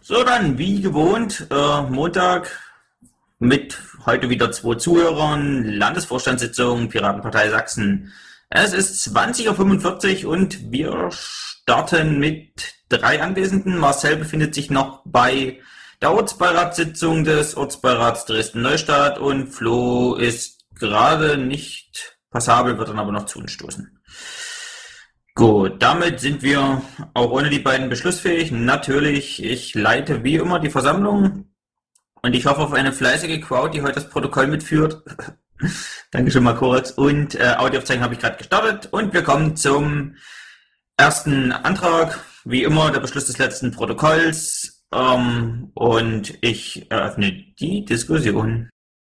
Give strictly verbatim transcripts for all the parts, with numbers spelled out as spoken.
So, dann wie gewohnt, äh, Montag mit heute wieder zwei Zuhörern, Landesvorstandssitzung Piratenpartei Sachsen. Es ist zwanzig Uhr fünfundvierzig und wir starten mit drei Anwesenden. Marcel befindet sich noch bei der Ortsbeiratssitzung des Ortsbeirats Dresden-Neustadt und Flo ist gerade nicht passabel, wird dann aber noch zu uns stoßen. Gut, damit sind wir auch ohne die beiden beschlussfähig. Natürlich, ich leite wie immer die Versammlung und ich hoffe auf eine fleißige Crowd, die heute das Protokoll mitführt. Dankeschön, mal Korex. Und äh, Audioaufzeichnung habe ich gerade gestartet und wir kommen zum ersten Antrag. Wie immer der Beschluss des letzten Protokolls. Ähm, und ich eröffne die Diskussion.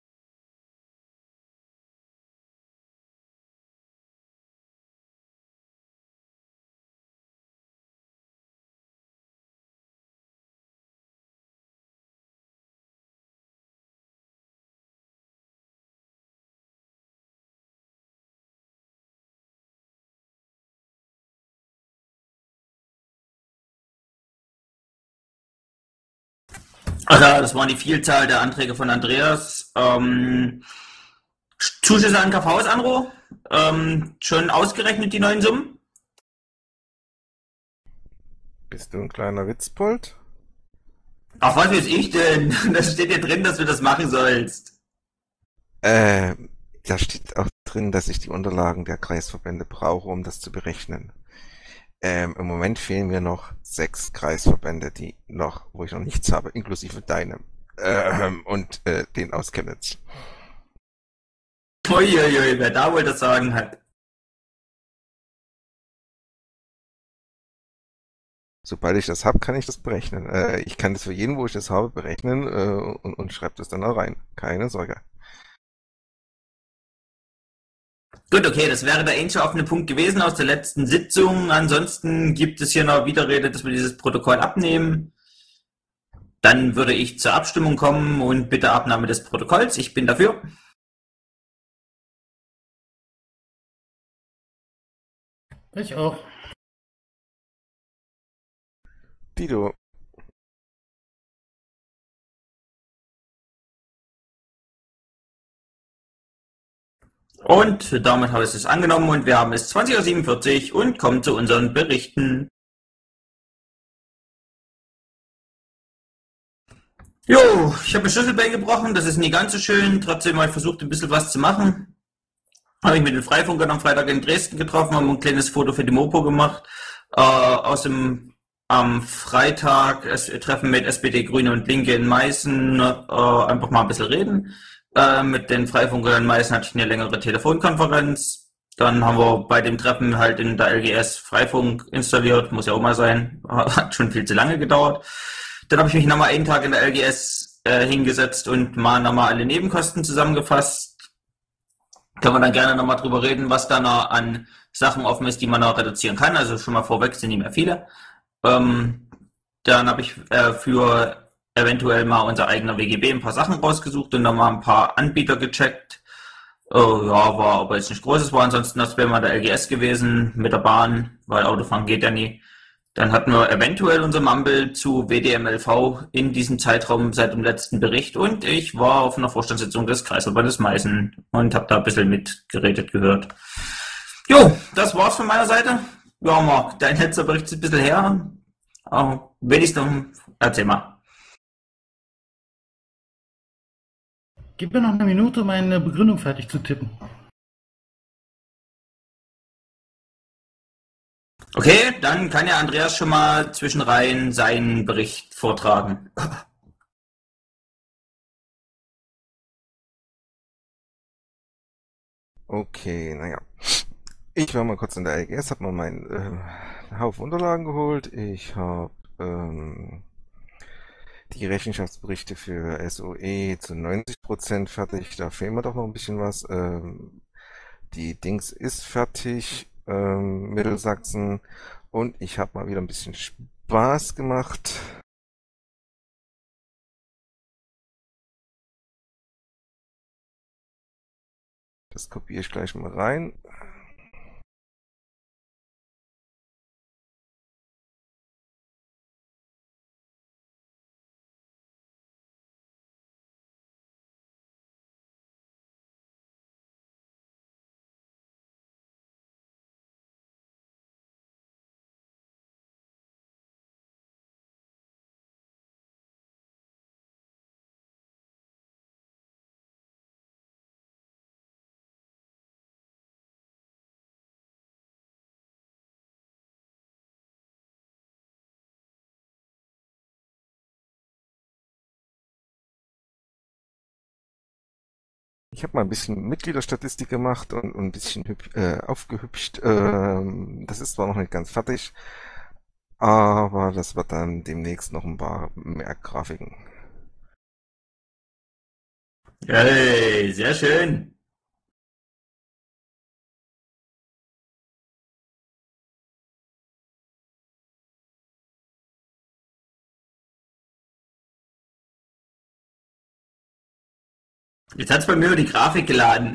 Also das waren die Vielzahl der Anträge von Andreas. Ähm, Zuschüsse an K Vs, Andro? Ähm, schon ausgerechnet die neuen Summen? Bist du ein kleiner Witzbold? Ach, was weiß ich denn? Das steht ja drin, dass du das machen sollst. Äh, da steht auch drin, dass ich die Unterlagen der Kreisverbände brauche, um das zu berechnen. Ähm, im Moment fehlen mir noch sechs Kreisverbände, die noch, wo ich noch nichts habe, inklusive deinem. Ähm, und äh, den aus Chemnitz. Uiuiui, wer da wohl das Sagen hat. Sobald ich das habe, kann ich das berechnen. Äh, ich kann das für jeden, wo ich das habe, berechnen äh, und, und schreibe das dann da rein. Keine Sorge. Gut, okay, das wäre der einzige offene Punkt gewesen aus der letzten Sitzung. Ansonsten gibt es hier noch Widerrede, dass wir dieses Protokoll abnehmen. Dann würde ich zur Abstimmung kommen und bitte Abnahme des Protokolls. Ich bin dafür. Ich auch. Dido, Und damit habe ich es angenommen und wir haben es zwanzig Uhr siebenundvierzig und kommen zu unseren Berichten. Jo, ich habe ein Schlüsselbein gebrochen, das ist nie ganz so schön. Trotzdem habe ich versucht, ein bisschen was zu machen. Habe ich mit den Freifunkern am Freitag in Dresden getroffen, haben ein kleines Foto für die Mopo gemacht. Äh, aus dem am Freitag es, Treffen mit S P D, Grüne und Linke in Meißen, äh, einfach mal ein bisschen reden. Äh, mit den Freifunkern in Meißen hatte ich eine längere Telefonkonferenz. Dann haben wir bei dem Treffen halt in der L G S Freifunk installiert, muss ja auch mal sein, hat schon viel zu lange gedauert. Dann habe ich mich nochmal einen Tag in der L G S äh, hingesetzt und mal nochmal alle Nebenkosten zusammengefasst. Können wir dann gerne nochmal drüber reden, was da noch an Sachen offen ist, die man noch reduzieren kann. Also schon mal vorweg sind nicht mehr viele. Ähm, dann habe ich äh, für eventuell mal unser eigener W G B ein paar Sachen rausgesucht und dann mal ein paar Anbieter gecheckt. Äh, ja, war aber jetzt nicht großes, war ansonsten das wäre mal der L G S gewesen mit der Bahn, weil Autofahren geht ja nie. Dann hatten wir eventuell unser Mumble zu W D M L V in diesem Zeitraum seit dem letzten Bericht und ich war auf einer Vorstandssitzung des Kreisverbandes Meißen und habe da ein bisschen mitgeredet gehört. Jo, das war's von meiner Seite. Ja, Marc, dein letzter Bericht ist ein bisschen her. Aber wenigstens erzähl mal. Gib mir noch eine Minute, um eine Begründung fertig zu tippen. Okay, dann kann ja Andreas schon mal zwischenrein seinen Bericht vortragen. okay, naja. Ich war mal kurz in der L G S, hab mal meinen äh, Haufen Unterlagen geholt. Ich habe ähm, die Rechenschaftsberichte für S O E zu neunzig Prozent fertig. Da fehlt mir doch noch ein bisschen was. Ähm, die Dings ist fertig, ähm, Mittelsachsen. Und ich habe mal wieder ein bisschen Spaß gemacht. Das kopiere ich gleich mal rein. Ich habe mal ein bisschen Mitgliederstatistik gemacht und, und ein bisschen hüb, äh, aufgehübscht. Ähm, das ist zwar noch nicht ganz fertig, aber das wird dann demnächst noch ein paar mehr Grafiken. Hey, sehr schön. Jetzt hat's bei mir über die Grafik geladen.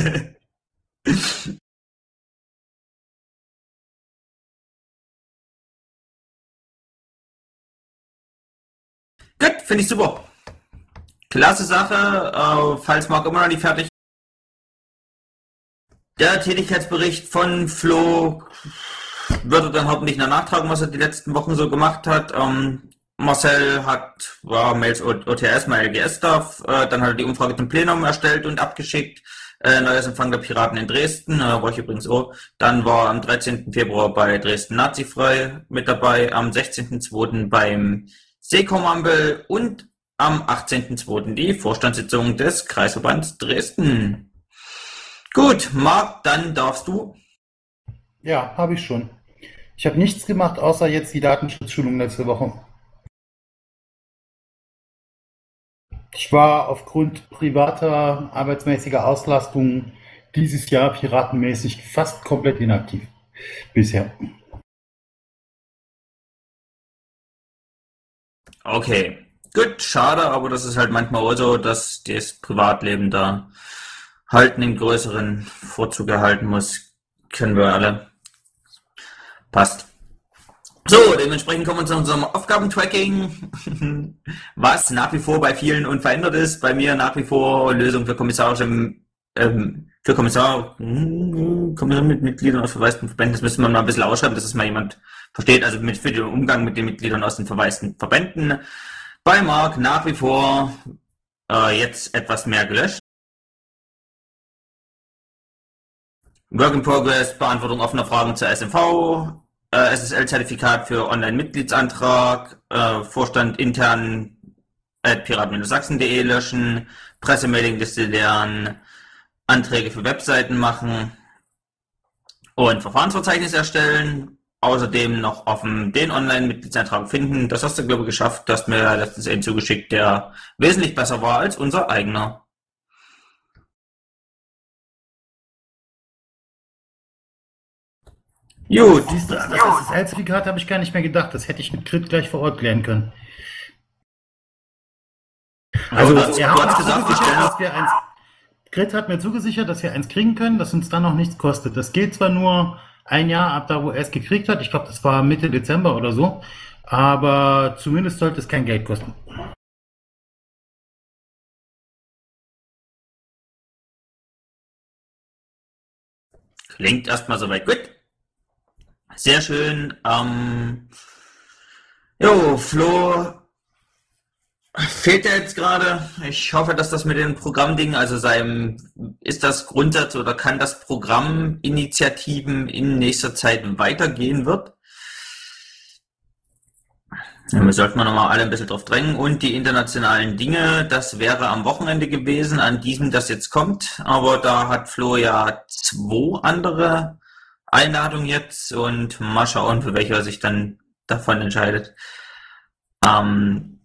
Gut, finde ich super. Klasse Sache. Äh, falls Marc immer noch nicht fertig. Der Tätigkeitsbericht von Flo wird er dann hoffentlich noch nachtragen, was er die letzten Wochen so gemacht hat. Ähm, Marcel hat war Mails O T S, mal L G S-Stuff, äh, dann hat er die Umfrage zum Plenum erstellt und abgeschickt. Äh, neues Empfang der Piraten in Dresden, äh, war ich übrigens auch. Dann war am dreizehnten Februar bei Dresden Nazifrei mit dabei, am sechzehnten zweiten beim Seekommambel und am achtzehnten zweiten die Vorstandssitzung des Kreisverbands Dresden. Gut, Marc, dann darfst du. Ja, habe ich schon. Ich habe nichts gemacht, außer jetzt die Datenschutzschulung letzte Woche. Ich war aufgrund privater, arbeitsmäßiger Auslastung dieses Jahr piratenmäßig fast komplett inaktiv. Bisher. Okay, gut, schade, aber das ist halt manchmal auch so, dass das Privatleben da halt einen größeren Vorzug erhalten muss. Kennen wir alle. Passt. So, dementsprechend kommen wir zu unserem Aufgabentracking, was nach wie vor bei vielen unverändert ist. Bei mir nach wie vor Lösung für kommissarische, ähm, für Kommissar, hm, Kommissar mit Mitgliedern aus verwaisten Verbänden. Das müsste man mal ein bisschen ausschreiben, dass es mal jemand versteht. Also mit, für den Umgang mit den Mitgliedern aus den verwaisten Verbänden. Bei Marc nach wie vor äh, jetzt etwas mehr gelöscht. Work in Progress, Beantwortung offener Fragen zur S M V, äh, S S L-Zertifikat für Online-Mitgliedsantrag, äh, Vorstand intern at piraten-sachsen punkt de löschen, Pressemailingliste lernen, Anträge für Webseiten machen und Verfahrensverzeichnis erstellen. Außerdem noch offen den Online-Mitgliedsantrag finden. Das hast du, glaube ich, geschafft. Du hast mir letztens einen zugeschickt, der wesentlich besser war als unser eigener. Gut. Siehst du, das S S L-Zertifikat habe ich gar nicht mehr gedacht. Das hätte ich mit Grit gleich vor Ort klären können. Also, also er hat mir zugesichert, dass wir eins, Grit hat mir zugesichert, dass wir eins kriegen können, das uns dann noch nichts kostet. Das geht zwar nur ein Jahr ab da, wo er es gekriegt hat. Ich glaube, das war Mitte Dezember oder so. Aber zumindest sollte es kein Geld kosten. Klingt erstmal soweit gut. Sehr schön. Ähm, jo, Flo fehlt ja jetzt gerade. Ich hoffe, dass das mit den Programmdingen, also seinem, ist das Grundsatz oder kann das Programm Initiativen in nächster Zeit weitergehen wird? Ja, wir sollten wir nochmal alle ein bisschen drauf drängen. Und die internationalen Dinge, das wäre am Wochenende gewesen, an diesem das jetzt kommt. Aber da hat Flo ja zwei andere Einladungen jetzt und mal schauen, für welche er sich dann davon entscheidet. Ähm,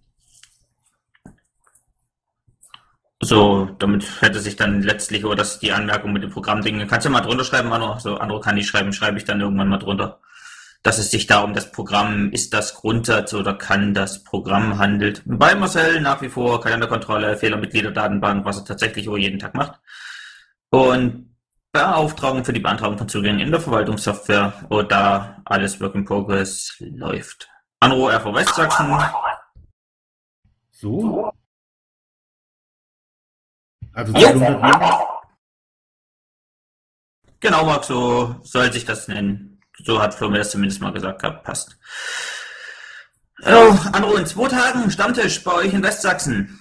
so, damit hätte sich dann letztlich, oder das die Anmerkung mit den Programmdingen, kannst du mal drunter schreiben, Andro? So, Andro kann die schreiben, schreibe ich dann irgendwann mal drunter. Dass es sich da um das Programm, ist das Grundsatz oder kann das Programm handelt. Bei Marcel nach wie vor Kalenderkontrolle, Fehlermitgliederdatenbank, was er tatsächlich auch jeden Tag macht. Und Beauftragung für die Beantragung von Zugängen in der Verwaltungssoftware, wo da alles Work in Progress läuft. Anro R V Westsachsen. So? Also zweihundert. Genau, Marc, so soll sich das nennen. So hat Flo mir das zumindest mal gesagt gehabt. Passt. Oh, Anro in zwei Tagen, Stammtisch bei euch in Westsachsen.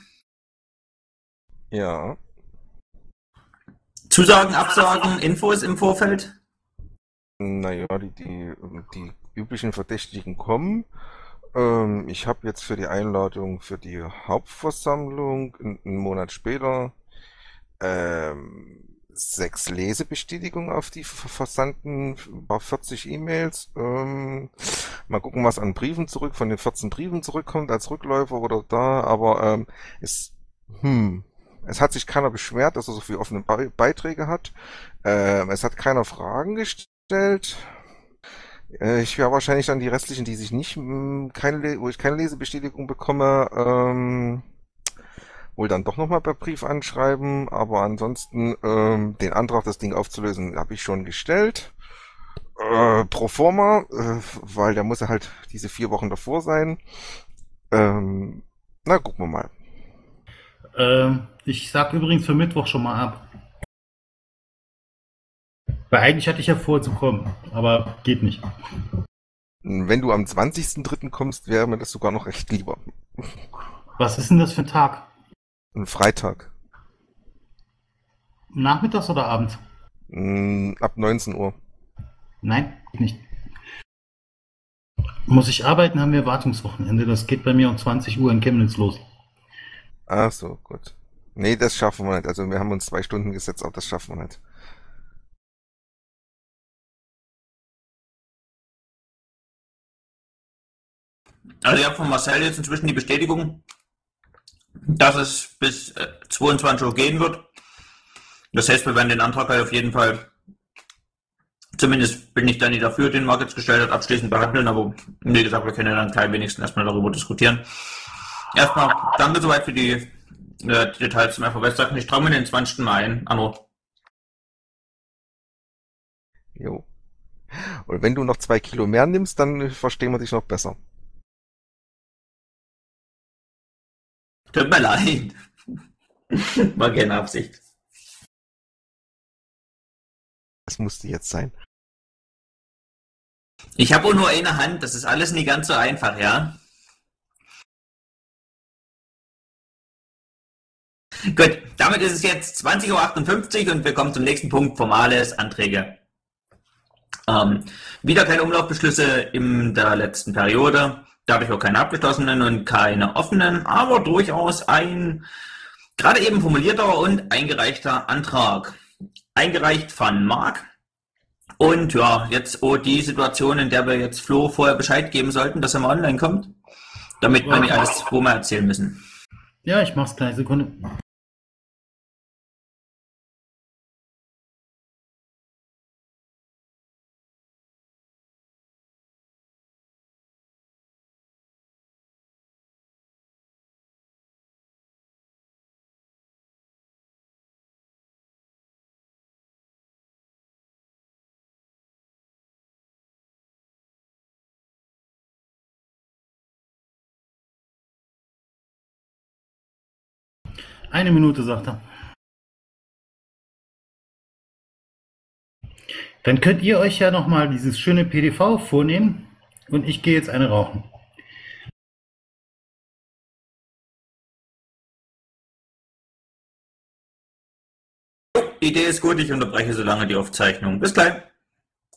Ja. Zusagen, Absagen, Infos im Vorfeld? Naja, die, die, die üblichen Verdächtigen kommen. Ähm, ich habe jetzt für die Einladung für die Hauptversammlung einen Monat später ähm, sechs Lesebestätigungen auf die ver- versandten, über vierzig E-Mails. Ähm, mal gucken, was an Briefen zurück, von den vierzehn Briefen zurückkommt als Rückläufer oder da, aber ähm, es, hm, es hat sich keiner beschwert, dass er so viele offene Be Beiträge hat. Ähm, es hat keiner Fragen gestellt. Äh, ich werde wahrscheinlich dann die restlichen, die sich nicht, mh, keine, Le- wo ich keine Lesebestätigung bekomme, ähm, wohl dann doch nochmal per Brief anschreiben, aber ansonsten ähm, den Antrag, das Ding aufzulösen, habe ich schon gestellt. Äh, pro forma, äh, weil der muss ja halt diese vier Wochen davor sein. Ähm, na, gucken wir mal. Ähm, ich sag übrigens für Mittwoch schon mal ab. Weil eigentlich hatte ich ja vor zu kommen, aber geht nicht. Wenn du am zwanzigsten dritten kommst, wäre mir das sogar noch recht lieber. Was ist denn das für ein Tag? Ein Freitag. Nachmittags oder abends? Mm, ab neunzehn Uhr. Nein, geht nicht. Muss ich arbeiten, haben wir Wartungswochenende. Das geht bei mir um zwanzig Uhr in Chemnitz los. Ach so, gut. Nee, das schaffen wir nicht. Also wir haben uns zwei Stunden gesetzt, aber das schaffen wir nicht. Also ich habe von Marcel jetzt inzwischen die Bestätigung, dass es bis äh, zweiundzwanzig Uhr gehen wird. Das heißt, wir werden den Antrag halt auf jeden Fall, zumindest bin ich da nicht dafür, den Marc jetzt gestellt hat, abschließend behandeln, aber wie gesagt, wir können ja dann klein wenigstens erstmal darüber diskutieren. Erstmal danke soweit für die, äh, die Details zum F V Westsachen. Ich traue mir den zwanzigsten Mal ein. Anno. Jo. Und wenn du noch zwei Kilo mehr nimmst, dann verstehen wir dich noch besser. Tut mir leid. War keine Absicht. Das musste jetzt sein. Ich habe auch nur eine Hand, das ist alles nicht ganz so einfach, ja? Gut, damit ist es jetzt zwanzig Uhr achtundfünfzig und wir kommen zum nächsten Punkt, formales Anträge. Ähm, wieder keine Umlaufbeschlüsse in der letzten Periode, dadurch auch keine abgeschlossenen und keine offenen, aber durchaus ein gerade eben formulierter und eingereichter Antrag. Eingereicht von Marc. Und ja, jetzt oh, die Situation, in der wir jetzt Flo vorher Bescheid geben sollten, dass er mal online kommt, damit wir nicht alles wo wir erzählen müssen. Ja, ich mach's gleich, Sekunde. Eine Minute, sagt er. Dann könnt ihr euch ja nochmal dieses schöne P D V vornehmen und ich gehe jetzt eine rauchen. Die Idee ist gut, ich unterbreche so lange die Aufzeichnung. Bis gleich.